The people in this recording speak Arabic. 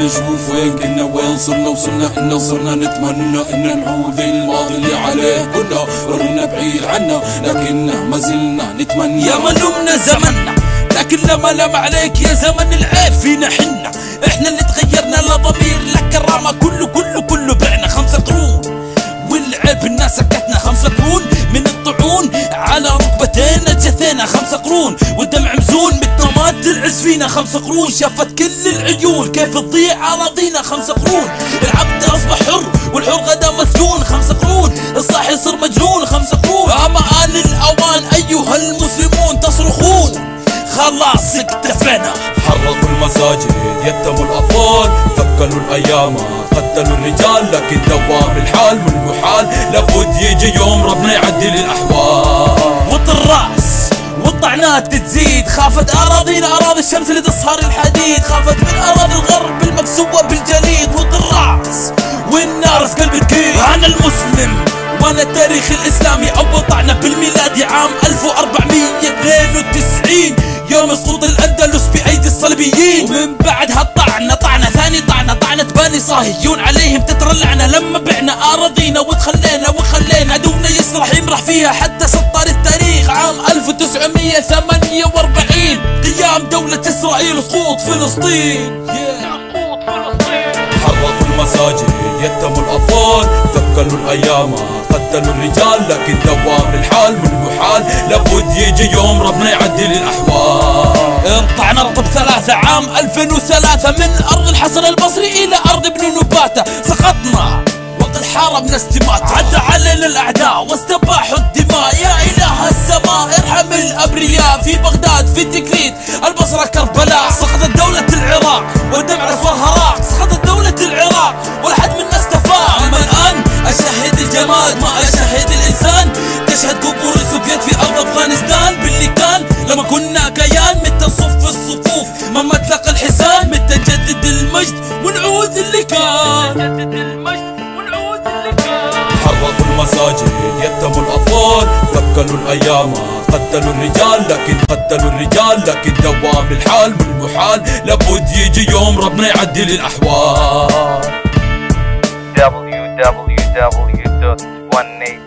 نشوف وين كنا وين صرنا، وصلنا إنا وصرنا نتمنى إن نعود للماضي اللي عليه كنا ورنا بعيد عنا، لكننا ما زلنا نتمنى. يا ما لمنا زمننا لكن لما لم عليك يا زمن العيب فينا حنا، احنا اللي تغيرنا لا ضمير لا كرامة، كله بعنا 5 قرون والعيب الناس سكتنا. 5 قرون من الطعون على ركبتينا جثينا، 5 قرون والدمع مزون مثل ما تلعس فينا. 5 قرون شافت كل العيون كيف تضيع أراضينا. 5 قرون العبد أصبح حر والحر غدا مسجون. 5 قرون الصاحي يصير مجنون. 5 قرون آن الأوان أيها المسلمون تصرخون خلاص اكتفينا. حرقوا المساجد يتموا الأطفال، ثقلوا الأيام قتلوا الرجال، لكن دوام الحال والمحال لابد يجي يوم ربنا يعدل الأحوال. وط الراس والطعنات تزيد، خافت أراضينا أراضي الشمس اللي تصهر الحديد، خافت من أراضي الغرب المكسوة بالجليد. وط الراس والنار في قلب الكيد. أنا المسلم وانا التاريخ الاسلامي اول طعنه بالميلادي عام 1492 يوم سقوط الاندلس بايدي الصليبيين، ومن بعد هالطعنه طعنه ثاني طعنه بني صهيون عليهم تترى اللعنه لما بعنا اراضينا وخلينا عدونا يسرح يمرح فيها حتى سطر التاريخ عام 1948 قيام دوله اسرائيل سقوط فلسطين. حرقوا المساجد يتموا الأطفال، ثقلوا الأيام قتلوا الرجال، لكن دوام الحال والمحال لابد يجي يوم ربنا يعدل الأحوال. انطعنا رطب 3 عام 2003 من أرض الحسن البصري إلى أرض ابن نباتة، سقطنا وقد حاربنا استماتة، عدى علينا الأعداء واستباحوا الدماء. يا إله السماء ارحم الأبرياء في بغداد في تكريت البصرة كربلاء. سقطت دولة العراق والدمع أسوارها راق، سقطت دولة العراق والحد منا استفاق. أما الآن أشهد الجماد ما أشهد الإنسان، تشهد قبور السوفيت في أرض أفغانستان باللي كان لما كنا كيان. متى نصف الصفوف ما تلقى الحسان، متى نجدد المجد ونعود اللي كان. حرقوا المساجد يتموا الأطفال، ثقلوا الأيام قتلوا الرجال، لكن دوام الحال والمحال لابد يجي يوم ربنا يعدل الأحوال. www.1nation